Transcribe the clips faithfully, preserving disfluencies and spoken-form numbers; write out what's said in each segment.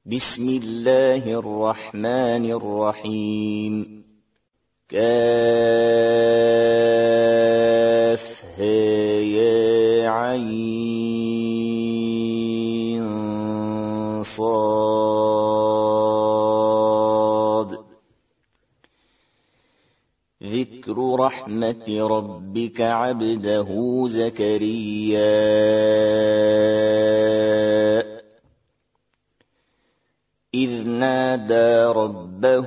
بسم الله الرحمن الرحيم. كاف يا عين صاد. ذكر رحمة ربك عبده زكريا إذ نادى ربه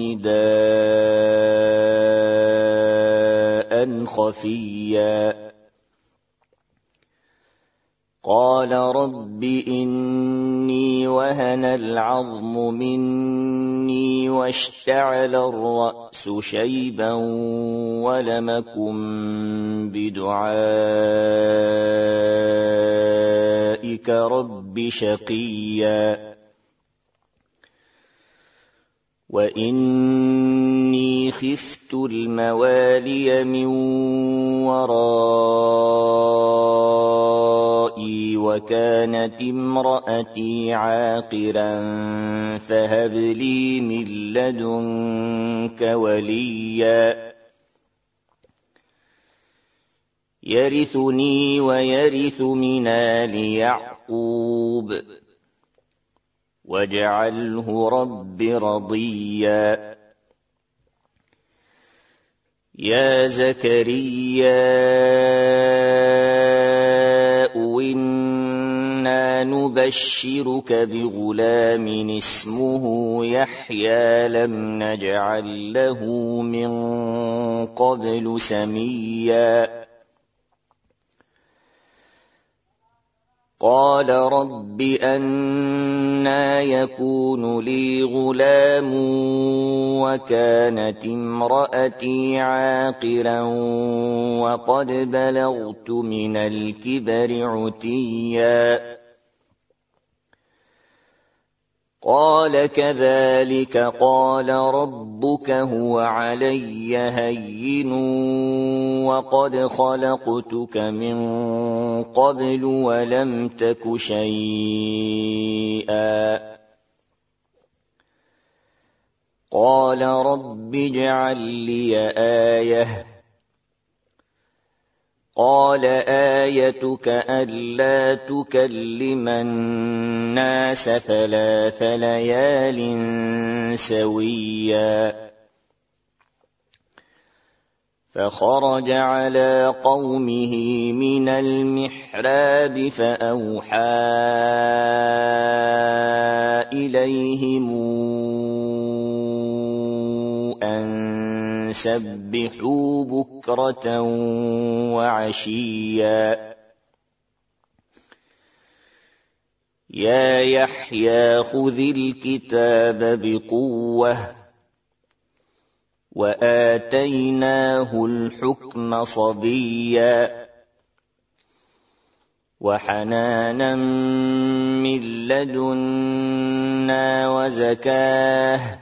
نداء خفيا قال رب إني وهن العظم مني واشتعل الرأس شيبا ولم أكن بدعائك رب شقيا وإني خفت الموالي من ورائي وكانت امرأتي عاقرا فهب لي من لدنك وليا يرثني ويرث من آل يعقوب واجعله رب رضيا. يا زكريا إنا نبشرك بغلام اسمه يحيى لم نجعل له من قبل سميا قال رب أنى يكون لي غلام وكانت امرأتي عاقرا وقد بلغت من الكبر عتيا قال كذلك قال ربك هو علي هين وقد خلقتك من قبل ولم تك شيئا قال رب اجعل لي آية قال آيتك ألا تكلم الناس ثلاث ليال سويا فخرج على قومه من المحراب فأوحى إليهم أن سبحوا بكرة وعشيا يا يحيى خذ الكتاب بقوة وآتيناه الحكم صبيا وحنانا من لدنا وزكاه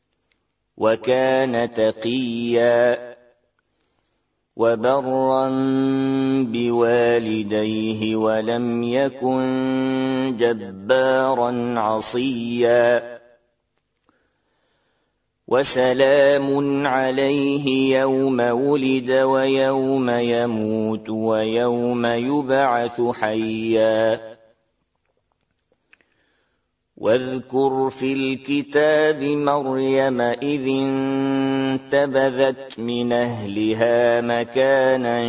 وكان تقيا وبرا بوالديه ولم يكن جبارا عصيا وسلام عليه يوم ولد ويوم يموت ويوم يبعث حيا واذكر في الكتاب مريم إذ انتبذت من أهلها مكانا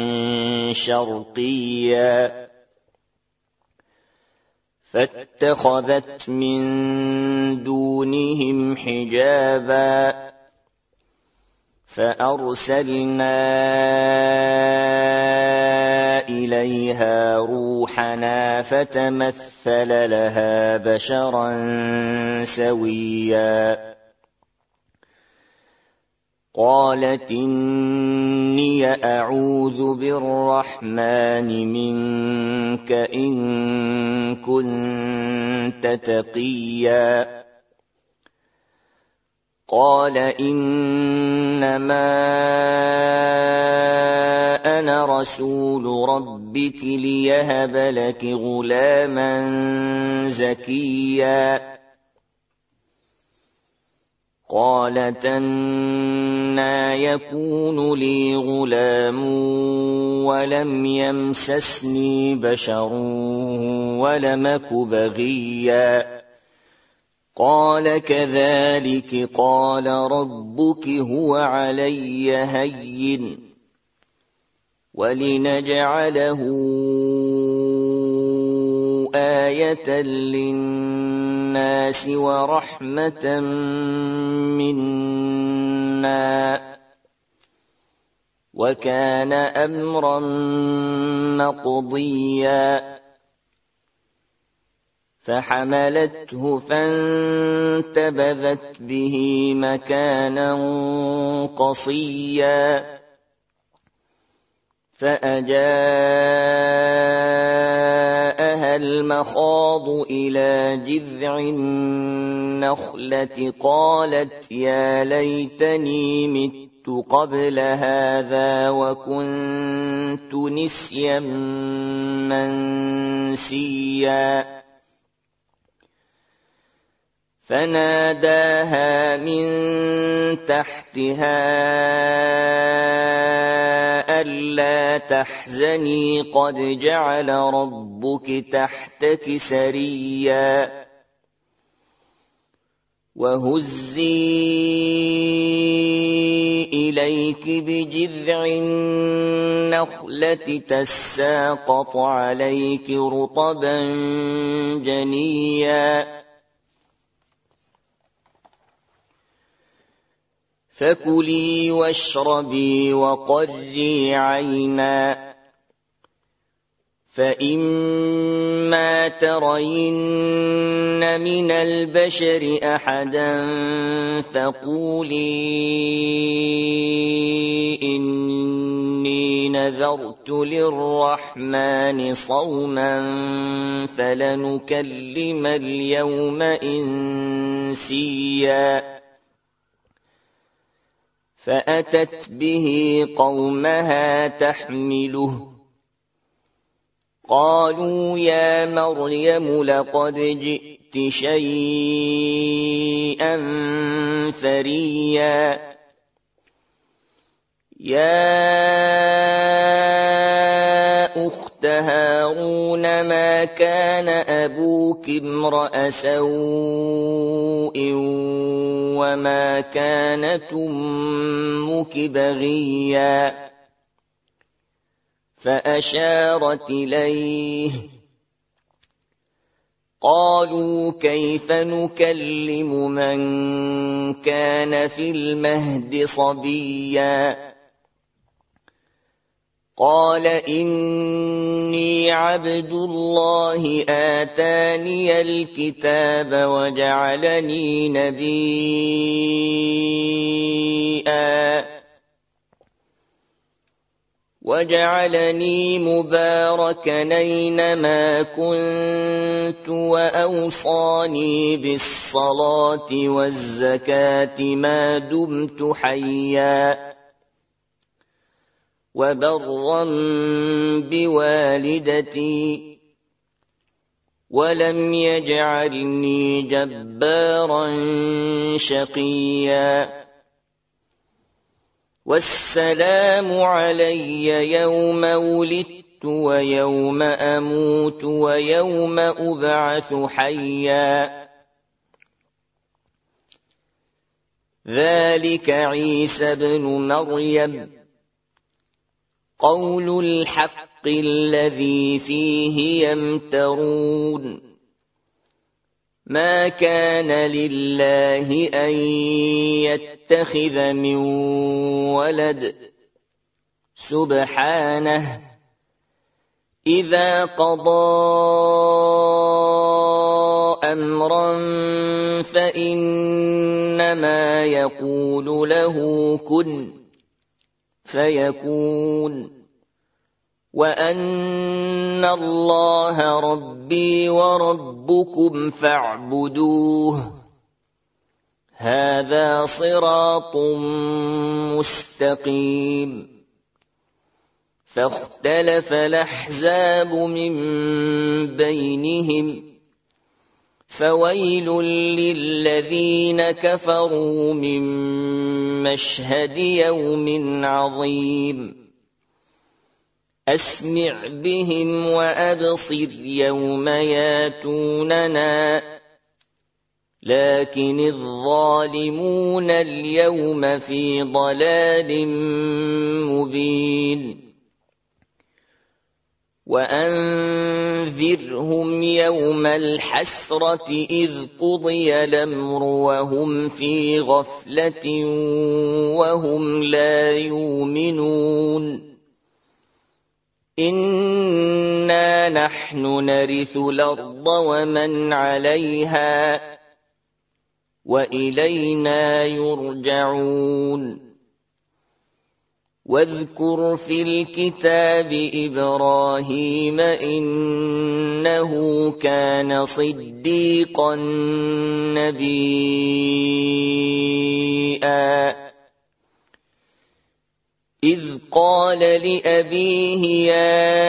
شرقيا فاتخذت من دونهم حجابا فأرسلنا إليها روحنا فتمثل لها بشرا سويا قالت إني أعوذ بالرحمن منك إن كنت تقيا قال إنما أنا رسول ربك ليهب لك غلاما زكيا قالت أنى يكون لي غلام ولم يمسسني بشر ولم أك بغيا قال كذلك قال ربك هو علي هين ولنجعله آية للناس ورحمة منا وكان أمرا مقضيا فحملته فانتبذت به مكانا قصيا فأجاءها المخاض إلى جذع النخلة قالت يا ليتني مت قبل هذا وكنت نسيا منسيا فناداها من تحتها ألا تحزني قد جعل ربك تحتك سريا وهزي إليك بجذع النخلة تساقط عليك رطبا جنيا فكلي واشربي وقري عينا فإما ترين من البشر أحدا فقولي إني نذرت للرحمن صوما فلنكلم اليوم إنسيا فأتت به قومها تحمله قالوا يا مريم لقد جئت شيئا فريا يا أخت هارون ما كان أبوك امرأ سوء وما كانت أمك بغيا فأشارت إليه قالوا كيف نكلم من كان في المهد صبيا قال إني عبد الله آتاني الكتاب وجعلني نبيا وجعلني مباركا أينما كنت وأوصاني بالصلاة والزكاة ما دمت حيا وبرا بوالدتي ولم يجعلني جبارا شقيا والسلام علي يوم ولدت ويوم أموت ويوم أبعث حيا ذلك عيسى ابن مريم قول الحق الذي فيه يمترون ما كان لله أن يتخذ من ولد سبحانه إذا قضى أمرا فإنما يقول له كن فيكون وأن الله ربي وربكم فاعبدوه هذا صراط مستقيم فاختلف الأحزاب من بينهم فويل للذين كفروا من مشهد يوم عظيم أسمع بهم وأبصر يوم ياتوننا لكن الظالمون اليوم في ضلال مبين وأنذرهم يوم الحسرة إذ قضي الأمر وهم في غفلة وهم لا يؤمنون إنا نحن نرث الأرض ومن عليها وإلينا يرجعون واذكر في الكتاب إبراهيم إنه كان صديقا نبيا إذ قال لأبيه يا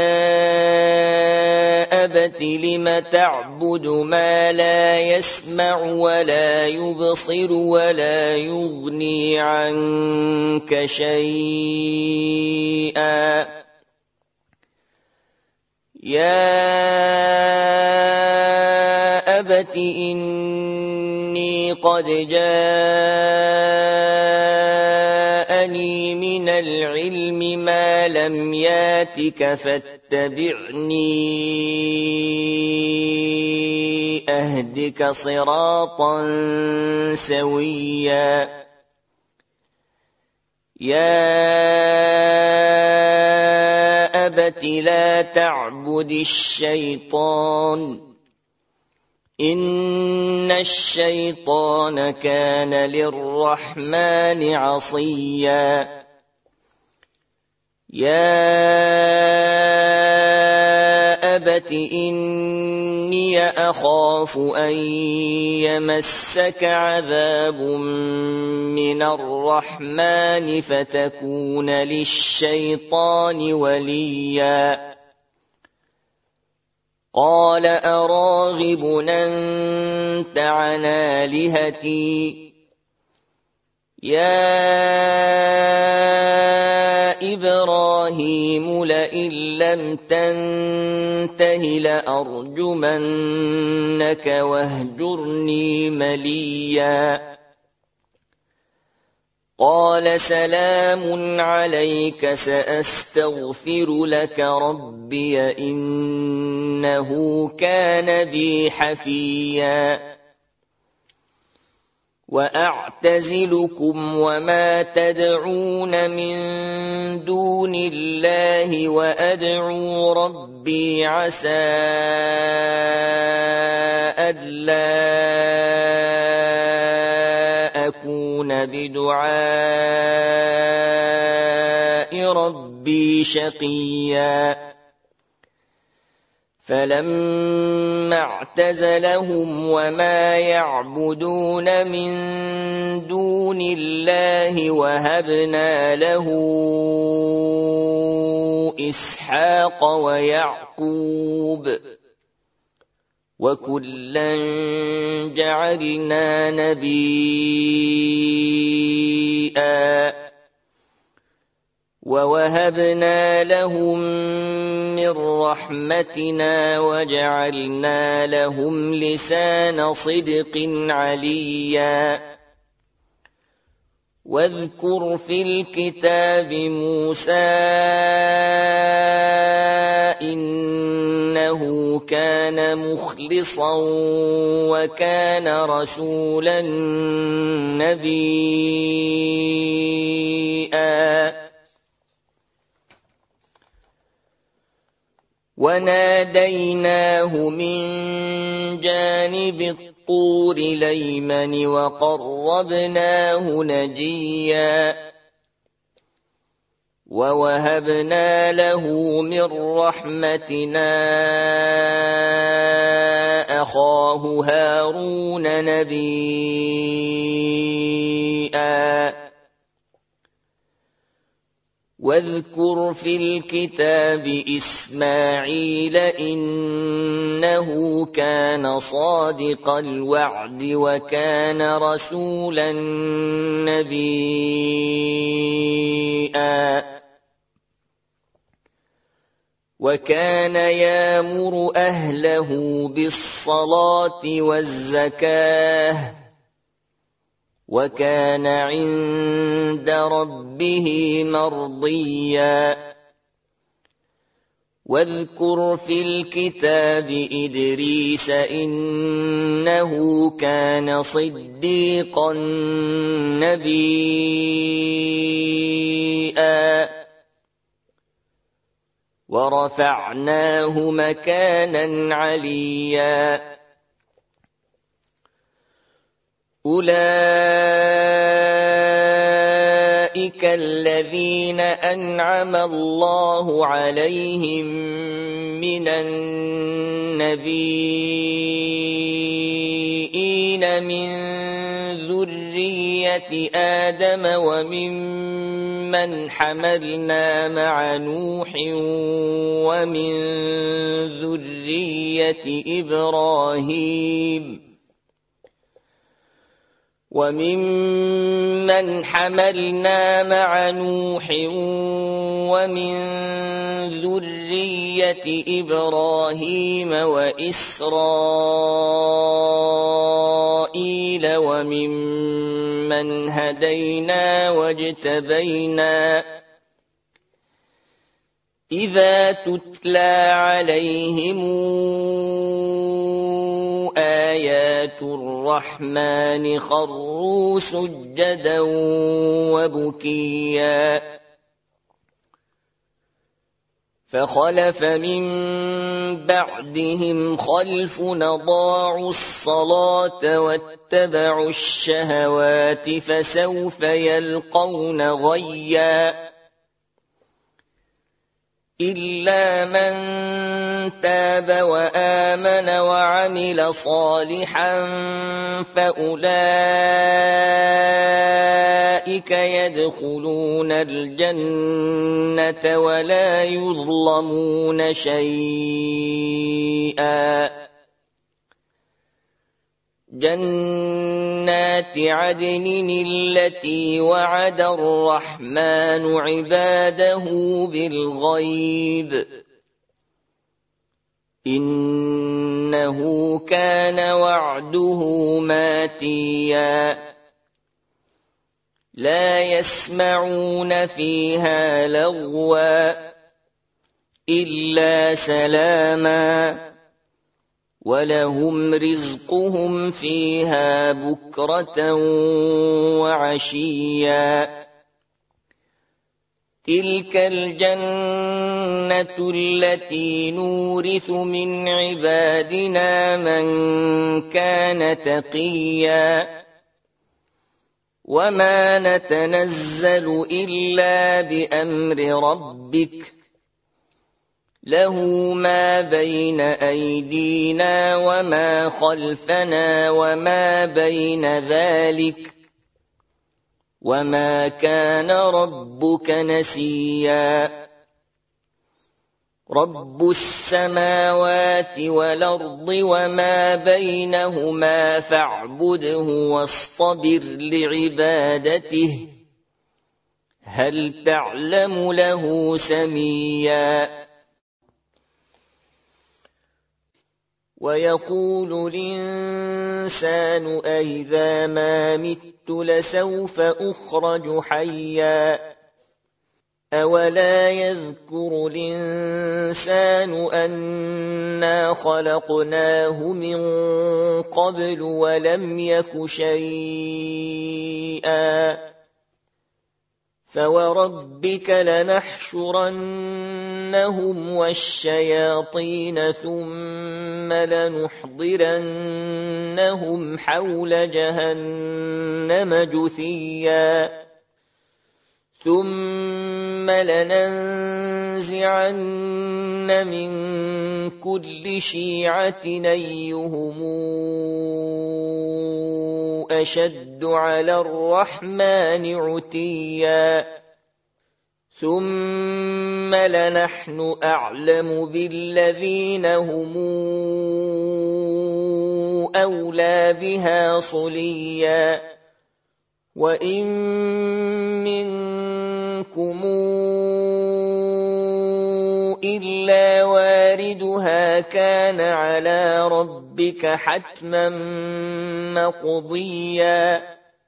أبت لم تعبد ما لا يسمع ولا يبصر ولا يغني عنك شيئا يا أبت إني قد جاءني من العلم ما لم ياتك فاتبعني أهدك صراطا سويا يا أبت لا تعبد الشيطان إن الشيطان كان للرحمن عصيا يا أبت إني أخاف أن يمسك عذاب من الرحمن فتكون للشيطان وليا قال أراغب أنت عن آلهتي يا إبراهيم لئن لم تنته لأرجمنك واهجرني مليا قال سلام عليك سأستغفر لك ربي إنه كان بي حفيا وأعتزلكم وما تدعون من دون الله وأدعو ربي عسى ألا أكون بدعاء ربي شقيا فلما اعتزلهم وما يعبدون من دون الله وهبنا له إسحاق ويعقوب وكلا جعلنا نبيا ووهبنا لهم من رحمتنا وجعلنا لهم لسان صدق عليا واذكر في الكتاب موسى إنه كان مخلصا وكان رسولا نبيا وناديناه من جانب الطور الأيمن وقربناه نجيا ووهبنا له من رحمتنا أخاه هارون نبيا واذكر في الكتاب إسماعيل إنه كان صادق الوعد وكان رسولا نبيا وكان يأمر أهله بالصلاة والزكاة وكان عند ربه مرضيا واذكر في الكتاب إدريس إنه كان صديقا نبيا ورفعناه مكانا عليا أولئك الذين أنعم الله عليهم من النبيين من ذرية آدم وممن حملنا مع نوح ومن ذرية إبراهيم وممن حملنا مع نوح ومن ذرية إبراهيم وإسرائيل وممن هدينا واجتبينا إذا تتلى عليهم آيات الرحمن خروا سجدا وبكيا فخلف من بعدهم خلف أضاعوا الصلاة واتبعوا الشهوات فسوف يلقون غيا إلا من تاب وآمن وعمل صالحا فأولئك يدخلون الجنة ولا يظلمون شيئا جنات عدن التي وعد الرحمن عباده بالغيب إنه كان وعده ماتيا لا يسمعون فيها لغوا إلا سلاما ولهم رزقهم فيها بكرة وعشيا تلك الجنة التي نورث من عبادنا من كان تقيا وما نتنزل إلا بأمر ربك له ما بين أيدينا وما خلفنا وما بين ذلك وما كان ربك نسيا رب السماوات والأرض وما بينهما فاعبده واصطبر لعبادته هل تعلم له سميا ويقول الإنسان أإذا ما مت لسوف أخرج حيا أولا يذكر الإنسان أنا خلقناه من قبل ولم يك شيئا فوربك لنحشرنهم والشياطين ثم لنحضرنهم حول جهنم جثيا ثم لننزعن من كل شيعة أيهم أشد على الرحمن عتيا ثم لنحن أعلم بالذين هم أولى بها صليا وإن منكم إلا واردها كان على ربك حتما مقضيا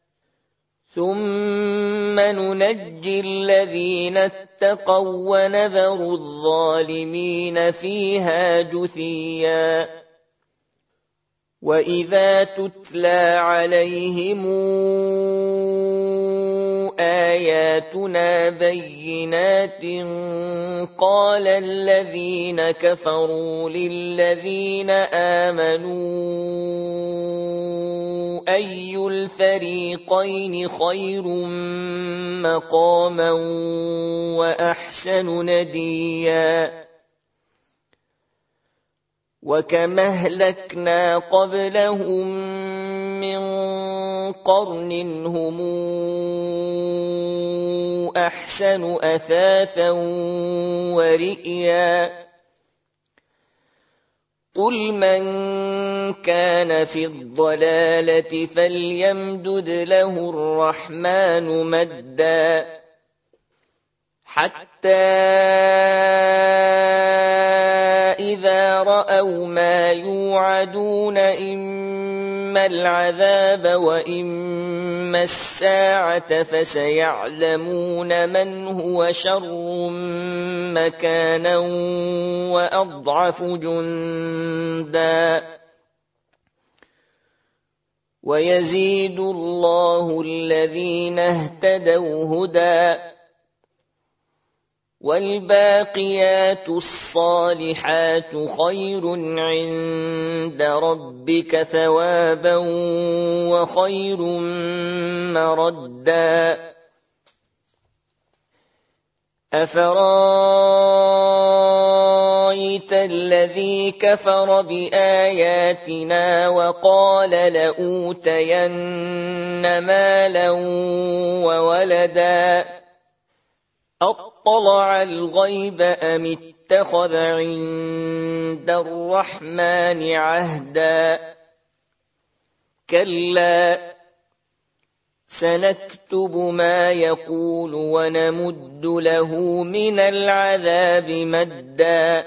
ثم ننجي الذين اتقوا ونذر الظالمين فيها جثيا وإذا تتلى عليهم آياتنا بينات قال الذين كفروا للذين آمنوا أي الفريقين خير مقاما وأحسن نديا وكم أهلكنا قبلهم من قرن هم أحسن أثاثا ورئيا قل من كان في الضلالة فليمدد له الرحمن مدا حتى إذا رأوا ما يوعدون إما العذاب وإما الساعة فسيعلمون من هو شر مكانا وأضعف جندا ويزيد الله الذين اهتدوا هدى والباقيات الصالحات خير عند ربك ثوابا وخير مردا أفرأيت الذي كفر بآياتنا وقال لأوتين مالا وولدا أطلع الغيب أم اتخذ عند الرحمن عهدا كلا سنكتب ما يقول ونمد له من العذاب مدا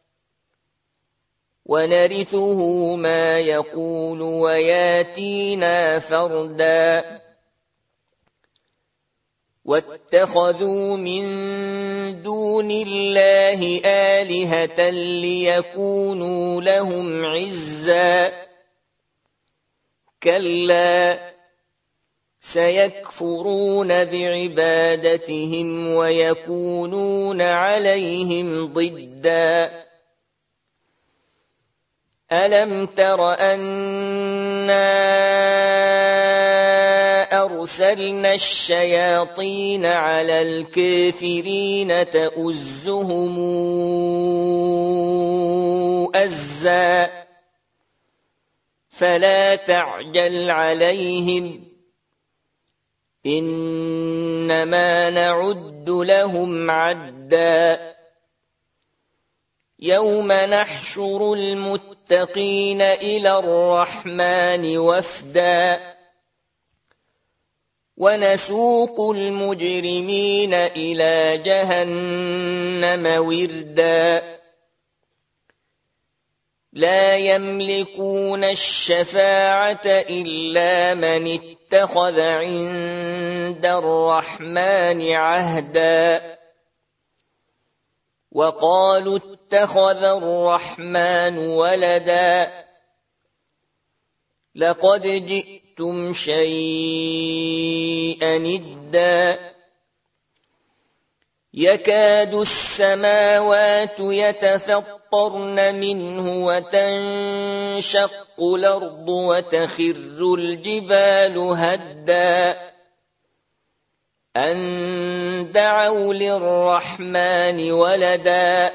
ونرثه ما يقول وياتينا فردا واتخذوا من دون الله آلهة ليكونوا لهم عزا كلا سيكفرون بعبادتهم ويكونون عليهم ضدا ألم تر أنا أرسلنا الشياطين على الكافرين تؤزهم أزا فلا تعجل عليهم إنما نعد لهم عدا يوم نحشر المتقين إلى الرحمن وفدا ونسوق المجرمين إلى جهنم وردا لا يملكون الشفاعة إلا من اتخذ عند الرحمن عهدا وقالوا اتخذ الرحمن ولدا لقد جئتم شيئا إدا يكاد السماوات يتفطرن منه وتنشق الأرض وتخر الجبال هدا أن دعوا للرحمن ولدا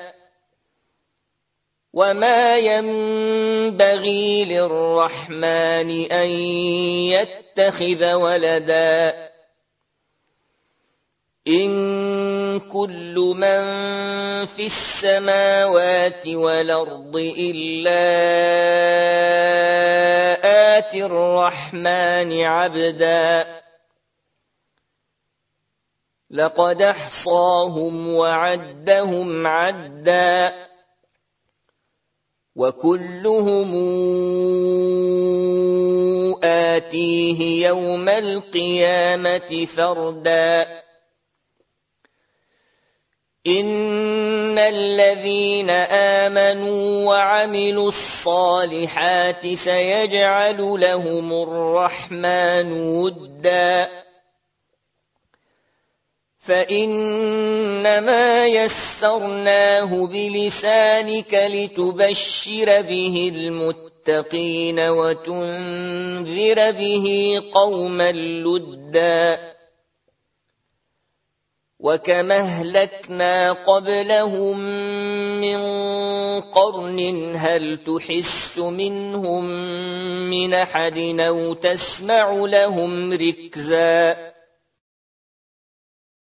وما ينبغي للرحمن أن يتخذ ولدا إن كل من في السماوات والأرض إلا آتي الرحمن عبدا لقد أحصاهم وعدهم عدا وكلهم آتيه يوم القيامة فردا إن الذين آمنوا وعملوا الصالحات سيجعل لهم الرحمن ودا فإنما يسرناه بلسانك لتبشر به المتقين وتنذر به قوما لدا وكما أهلكنا قبلهم من قرن هل تحس منهم من أحد أو تسمع لهم ركزا